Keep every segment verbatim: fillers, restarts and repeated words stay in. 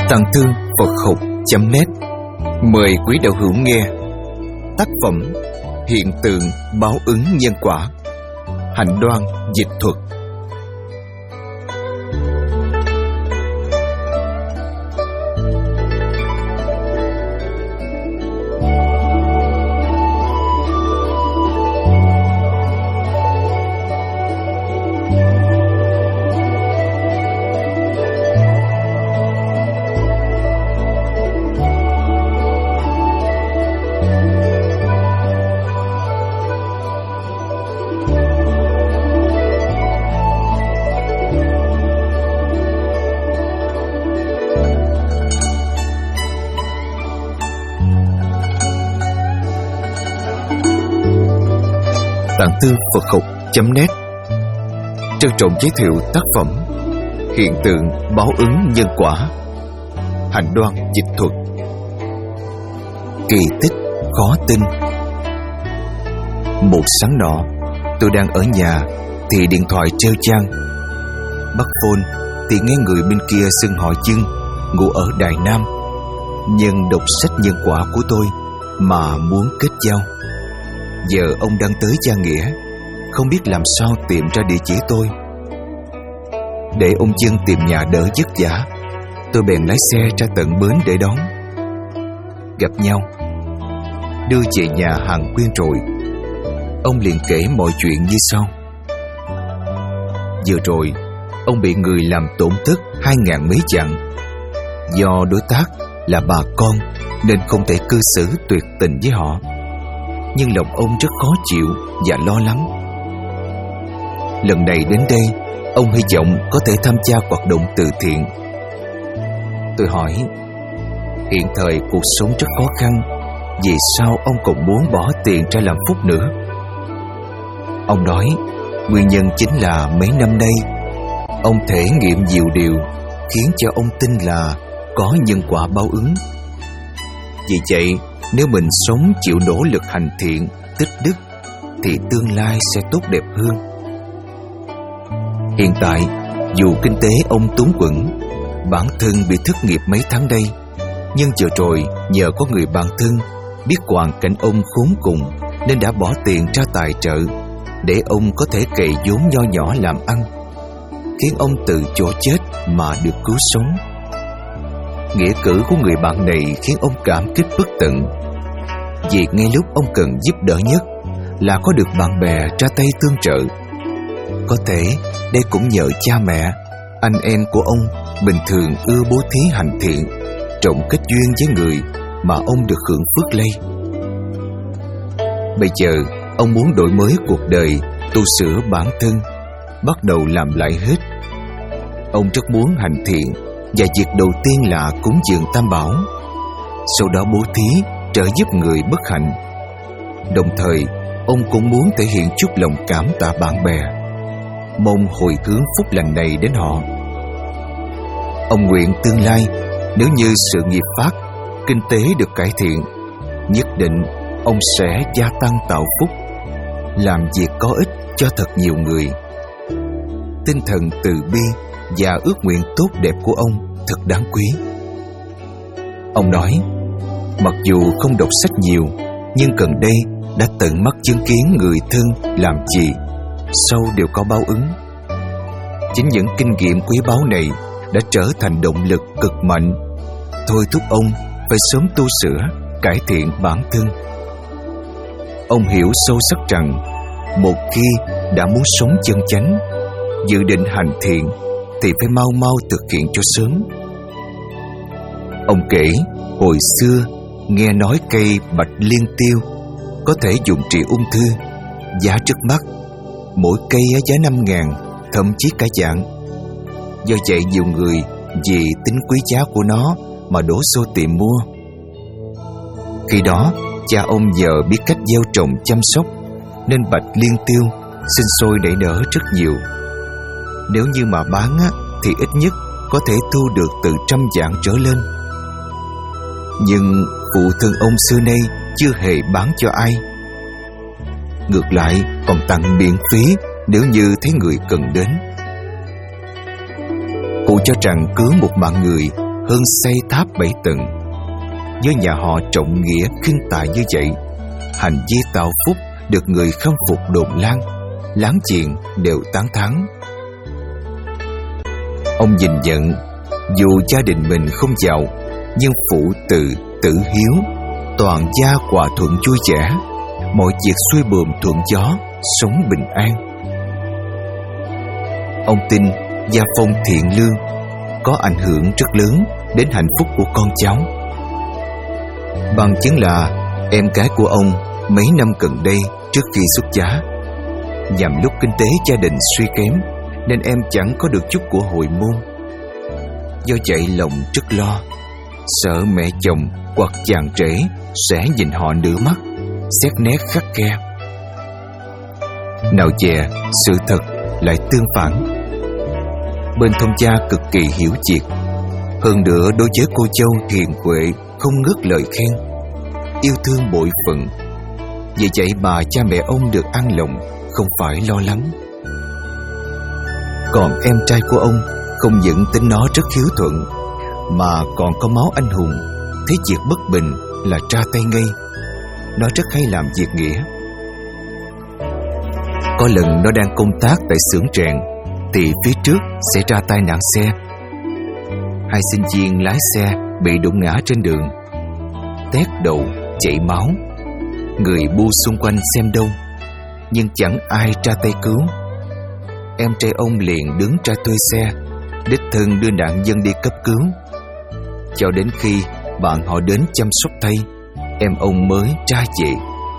Tàng thư Phật học chấm net mời quý đạo hữu nghe tác phẩm Hiện tượng báo ứng nhân quả, Hạnh Đoan dịch thuật. Tàng thư Phật học chấm net trân trọng giới thiệu tác phẩm Hiện tượng báo ứng nhân quả, Hạnh Đoan dịch thuật. Kỳ tích khó tin. Một sáng nọ, tôi đang ở nhà thì điện thoại reo chang. Bắt phone thì nghe người bên kia xưng họ Trưng, ngụ ở Đài Nam, nhưng đọc sách nhân quả của tôi mà muốn kết giao. Giờ ông đang tới Gia Nghĩa, không biết làm sao tìm ra địa chỉ tôi. Để ông Trưng tìm nhà đỡ vất vả, tôi bèn lái xe ra tận bến để đón. Gặp nhau, đưa về nhà hàng Quyên rồi, ông liền kể mọi chuyện như sau. Vừa rồi, ông bị người làm tổn thất hai ngàn mấy vạn. Do đối tác là bà con nên không thể cư xử tuyệt tình với họ, nhưng lòng ông rất khó chịu và lo lắng. Lần này đến đây, ông hy vọng có thể tham gia hoạt động từ thiện. Tôi hỏi, hiện thời cuộc sống rất khó khăn, vì sao ông còn muốn bỏ tiền ra làm phúc nữa? Ông nói, nguyên nhân chính là mấy năm nay ông thể nghiệm nhiều điều khiến cho ông tin là có nhân quả báo ứng. Vì vậy, nếu mình sống chịu nỗ lực hành thiện, tích đức thì tương lai sẽ tốt đẹp hơn. Hiện tại, dù kinh tế ông túng quẫn, bản thân bị thất nghiệp mấy tháng đây, nhưng vừa rồi nhờ có người bạn thân biết hoàn cảnh ông khốn cùng nên đã bỏ tiền ra tài trợ để ông có thể cày vốn nho nhỏ làm ăn, khiến ông từ chỗ chết mà được cứu sống. Nghĩa cử của người bạn này khiến ông cảm kích bất tận, vì ngay lúc ông cần giúp đỡ nhất là có được bạn bè ra tay tương trợ. Có thể đây cũng nhờ cha mẹ, anh em của ông bình thường ưa bố thí hành thiện, trộm kết duyên với người mà ông được hưởng phước lây. Bây giờ ông muốn đổi mới cuộc đời, tu sửa bản thân, bắt đầu làm lại hết. Ông rất muốn hành thiện, và việc đầu tiên là cúng dường Tam Bảo, sau đó bố thí trợ giúp người bất hạnh. Đồng thời, ông cũng muốn thể hiện chút lòng cảm tạ bạn bè, mong hồi hướng phúc lành này đến họ. Ông nguyện tương lai, nếu như sự nghiệp phát, kinh tế được cải thiện, nhất định ông sẽ gia tăng tạo phúc, làm việc có ích cho thật nhiều người. Tinh thần từ bi và ước nguyện tốt đẹp của ông thật đáng quý. Ông nói, mặc dù không đọc sách nhiều, nhưng gần đây đã tận mắt chứng kiến người thân làm gì sau đều có báo ứng. Chính những kinh nghiệm quý báu này đã trở thành động lực cực mạnh, thôi thúc ông phải sớm tu sửa, cải thiện bản thân. Ông hiểu sâu sắc rằng, một khi đã muốn sống chân chánh, dự định hành thiện thì phải mau mau thực hiện cho sớm. Ông kể, hồi xưa nghe nói cây bạch liên tiêu có thể dùng trị ung thư, giá trước mắt mỗi cây ở giá năm ngàn, thậm chí cả vạn. Do vậy nhiều người vì tính quý giá của nó mà đổ xô tìm mua. Khi đó cha ông nhờ biết cách gieo trồng chăm sóc, nên bạch liên tiêu sinh sôi nảy nở rất nhiều. Nếu như mà bán á, thì ít nhất có thể thu được từ trăm vạn trở lên. Nhưng phụ thân ông xưa nay chưa hề bán cho ai, ngược lại còn tặng miễn phí nếu như thấy người cần đến. Cụ cho rằng cứu một mạng người hơn xây tháp bảy tầng. Với nhà họ trọng nghĩa khinh tài như vậy, hành vi tạo phúc được người khâm phục đồn lan, láng giềng đều tán thán. Ông nhìn nhận, dù gia đình mình không giàu, nhưng phụ tử, tử hiếu, toàn gia hòa thuận vui vẻ, mọi việc xuôi buồm thuận gió, sống bình an. Ông tin gia phong thiện lương có ảnh hưởng rất lớn đến hạnh phúc của con cháu. Bằng chứng là em gái của ông mấy năm gần đây trước khi xuất giá, nhằm lúc kinh tế gia đình suy kém nên em chẳng có được chút của hồi môn. Do vậy lòng rất lo, sợ mẹ chồng hoặc chàng rể sẽ nhìn họ nửa mắt, xét nét khắt khe. Nào dè sự thật lại tương phản. Bên thông gia cực kỳ hiểu chuyện, hơn nữa đối với cô dâu hiền huệ không ngớt lời khen, yêu thương bội phận. Vì vậy mà cha mẹ ông được an lòng, không phải lo lắng. Còn em trai của ông không những tính nó rất hiếu thuận, mà còn có máu anh hùng, thấy việc bất bình là ra tay ngay. Nó rất hay làm việc nghĩa. Có lần nó đang công tác tại xưởng rèn thì phía trước xảy ra tai nạn xe. Hai sinh viên lái xe bị đụng ngã trên đường, tét đầu, chảy máu. Người bu xung quanh xem đông, nhưng chẳng ai ra tay cứu. Em trai ông liền đứng ra thuê xe, đích thân đưa nạn nhân đi cấp cứu. Cho đến khi bạn họ đến chăm sóc thay, em ông mới ra về.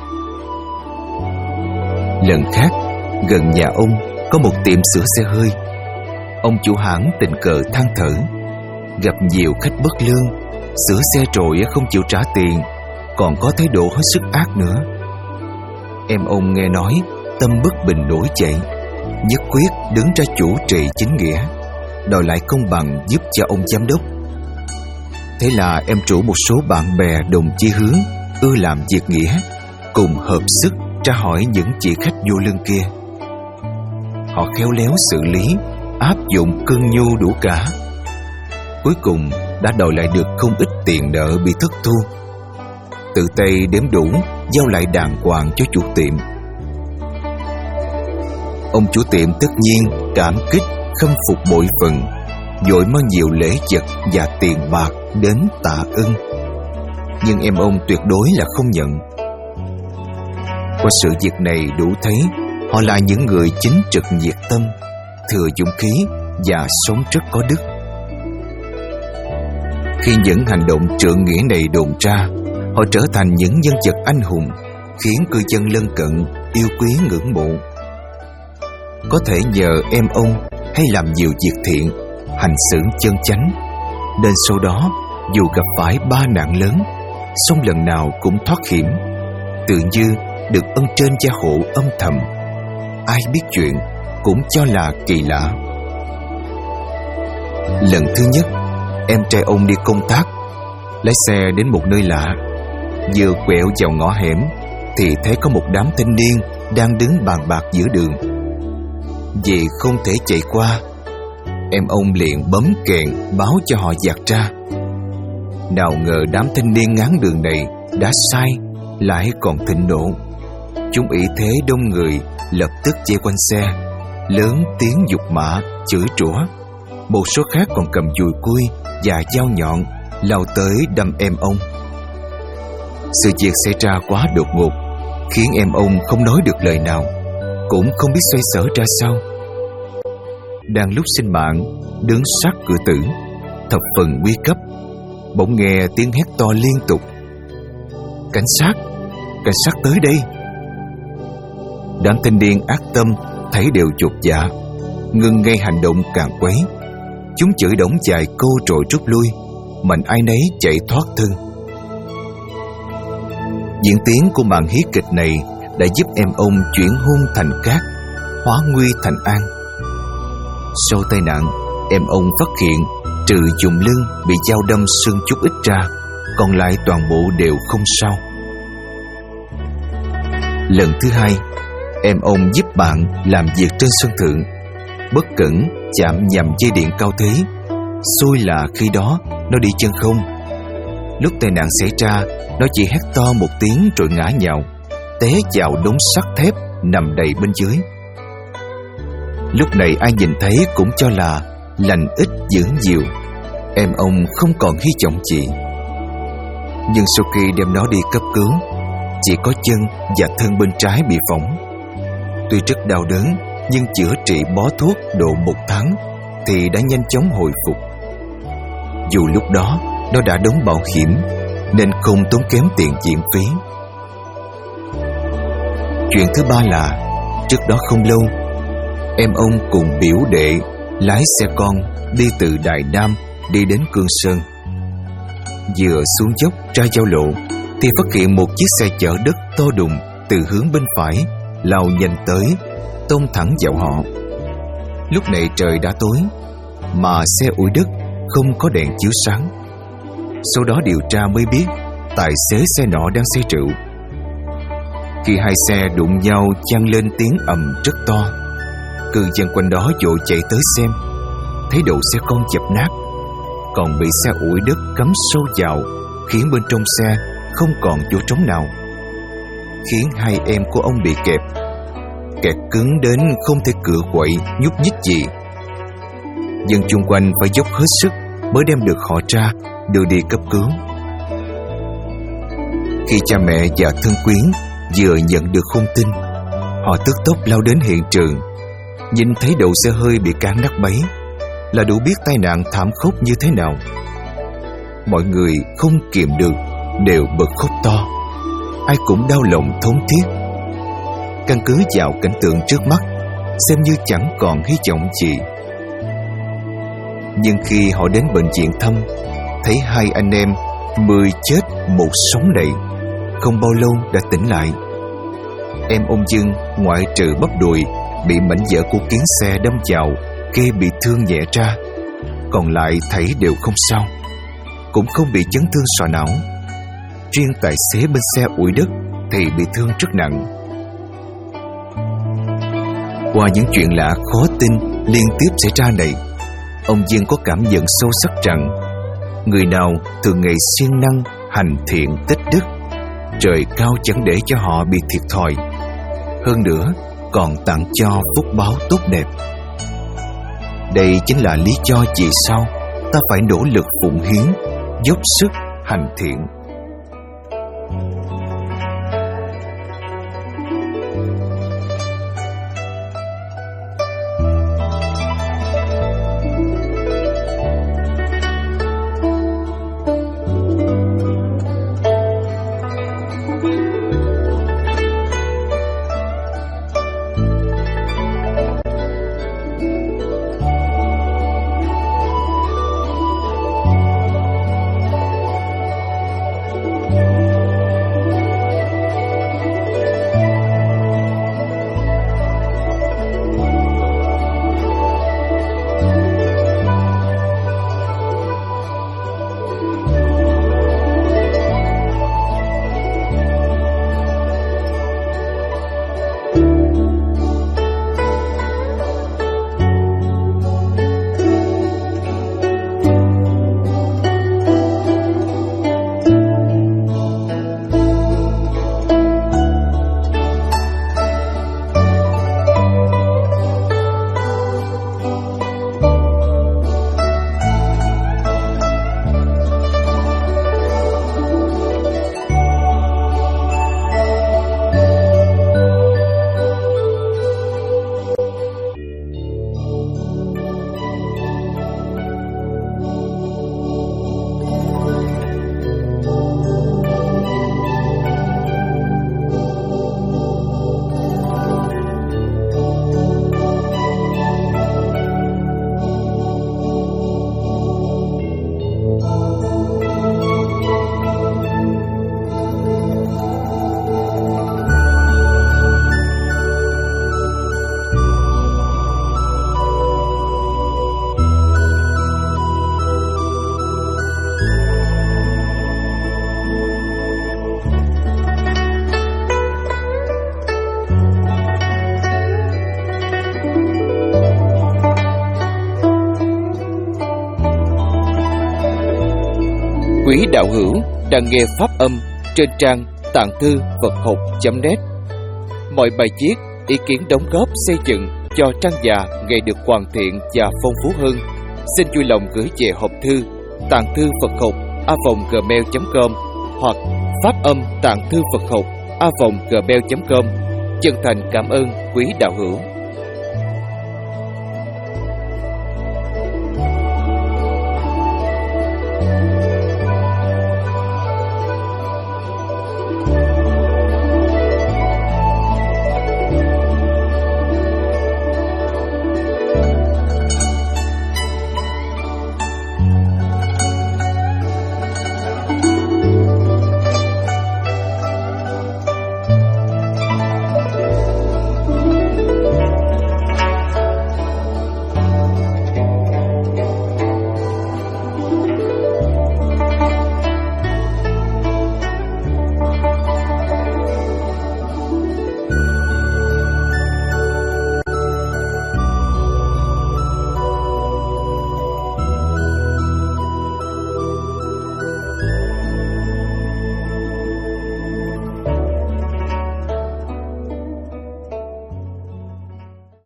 Lần khác, gần nhà ông có một tiệm sửa xe hơi. Ông chủ hãng tình cờ than thở, gặp nhiều khách bất lương, sửa xe rồi không chịu trả tiền, còn có thái độ hết sức ác nữa. Em ông nghe nói, tâm bất bình nổi dậy, nhất quyết đứng ra chủ trì chính nghĩa, đòi lại công bằng giúp cho ông giám đốc. Thế là em chủ một số bạn bè đồng chí hướng, ưa làm việc nghĩa, cùng hợp sức tra hỏi những chị khách vô lương kia. Họ khéo léo xử lý, áp dụng cơn nhu đủ cả. Cuối cùng đã đòi lại được không ít tiền nợ bị thất thu. Tự tay đếm đủ, giao lại đàng hoàng cho chủ tiệm. Ông chủ tiệm tất nhiên cảm kích, khâm phục bội phần, vội mang nhiều lễ vật và tiền bạc đến tạ ơn. Nhưng em ông tuyệt đối là không nhận. Qua sự việc này đủ thấy họ là những người chính trực nhiệt tâm, thừa dũng khí và sống rất có đức. Khi những hành động trượng nghĩa này đồn ra, họ trở thành những nhân vật anh hùng, khiến cư dân lân cận yêu quý ngưỡng mộ. Có thể nhờ em ông hay làm nhiều việc thiện, hành xử chân chánh, nên sau đó dù gặp phải ba nạn lớn, song lần nào cũng thoát hiểm, tự như được ân trên gia hộ âm thầm. Ai biết chuyện cũng cho là kỳ lạ. Lần thứ nhất, em trai ông đi công tác, lái xe đến một nơi lạ. Vừa quẹo vào ngõ hẻm thì thấy có một đám thanh niên đang đứng bàn bạc giữa đường. Vì không thể chạy qua, em ông liền bấm kèn báo cho họ dạt ra. Nào ngờ đám thanh niên ngáng đường này đã sai, lại còn thịnh nộ. Chúng ý thế đông người lập tức vây quanh xe, lớn tiếng giục mạ, chửi rủa. Một số khác còn cầm dùi cui và dao nhọn lao tới đâm em ông. Sự việc xảy ra quá đột ngột, khiến em ông không nói được lời nào, cũng không biết xoay sở ra sao. Đang lúc sinh mạng đứng sát cửa tử, thập phần nguy cấp, bỗng nghe tiếng hét to liên tục: "Cảnh sát! Cảnh sát tới đây!" Đám thanh niên ác tâm thấy đều chột dạ, ngừng ngay hành động càn quấy. Chúng chửi đổng vài câu rồi rút lui, mạnh ai nấy chạy thoát thân. Diễn tiến của màn hí kịch này đã giúp em ông chuyển hung thành cát, hóa nguy thành an. Sau tai nạn, em ông phát hiện trừ vùng lưng bị dao đâm xương chút ít ra, còn lại toàn bộ đều không sao. Lần thứ hai, em ông giúp bạn làm việc trên sân thượng, bất cẩn chạm nhầm dây điện cao thế. Xui là khi đó nó đi chân không. Lúc tai nạn xảy ra, nó chỉ hét to một tiếng rồi ngã nhào, té vào đống sắt thép nằm đầy bên dưới. Lúc này ai nhìn thấy cũng cho là lành ít dữ nhiều, em ông không còn hy vọng gì. Nhưng sau khi đem nó đi cấp cứu, chỉ có chân và thân bên trái bị phỏng. Tuy rất đau đớn, nhưng chữa trị bó thuốc độ một tháng thì đã nhanh chóng hồi phục. Dù lúc đó nó đã đóng bảo hiểm nên không tốn kém tiền viện phí. Chuyện thứ ba là trước đó không lâu, em ông cùng biểu đệ lái xe con đi từ Đài Nam đi đến Cương Sơn. Vừa xuống dốc ra giao lộ thì phát hiện một chiếc xe chở đất to đùng từ hướng bên phải lao nhanh tới, tông thẳng vào họ. Lúc này trời đã tối mà xe ủi đất không có đèn chiếu sáng. Sau đó điều tra mới biết tài xế xe nọ đang say rượu. Khi hai xe đụng nhau vang lên tiếng ầm rất to. Cư dân quanh đó vội chạy tới xem, thấy đầu xe con chập nát, còn bị xe ủi đất cắm sâu vào, khiến bên trong xe không còn chỗ trống nào, khiến hai em của ông bị kẹp kẹt cứng đến không thể cựa quậy nhúc nhích gì. Dân chung quanh phải dốc hết sức mới đem được họ ra, đưa đi cấp cứu. Khi cha mẹ và thân quyến vừa nhận được thông tin, họ tức tốc lao đến hiện trường. Nhìn thấy đầu xe hơi bị cán nát bấy là đủ biết tai nạn thảm khốc như thế nào. Mọi người không kiềm được đều bật khóc to, ai cũng đau lòng thốn thiết. Căn cứ vào cảnh tượng trước mắt, xem như chẳng còn hy vọng gì. Nhưng khi họ đến bệnh viện thăm, thấy hai anh em mười chết một sống này, không bao lâu đã tỉnh lại. Em ông Dương ngoại trừ bắp đùi bị mảnh vỡ của kiến xe đâm vào, kê bị thương nhẹ ra, còn lại thảy đều không sao, cũng không bị chấn thương sọ não. Riêng tài xế bên xe ủi đất thì bị thương rất nặng. Qua những chuyện lạ khó tin liên tiếp xảy ra này, ông Dương có cảm nhận sâu sắc rằng người nào thường ngày siêng năng hành thiện tích đức, trời cao chẳng để cho họ bị thiệt thòi, hơn nữa còn tặng cho phúc báo tốt đẹp. Đây chính là lý do vì sao ta phải nỗ lực phụng hiến, dốc sức hành thiện. Quý đạo hữu đang nghe pháp âm trên trang tạng thư Phật học chấm net. Mọi bài viết, ý kiến đóng góp xây dựng cho trang già ngày được hoàn thiện và phong phú hơn, xin vui lòng gửi về hộp thư tạng thư Phật học a vòng gmail chấm com hoặc pháp âm tạng thư Phật học a vòng gmail chấm com. Chân thành cảm ơn quý đạo hữu.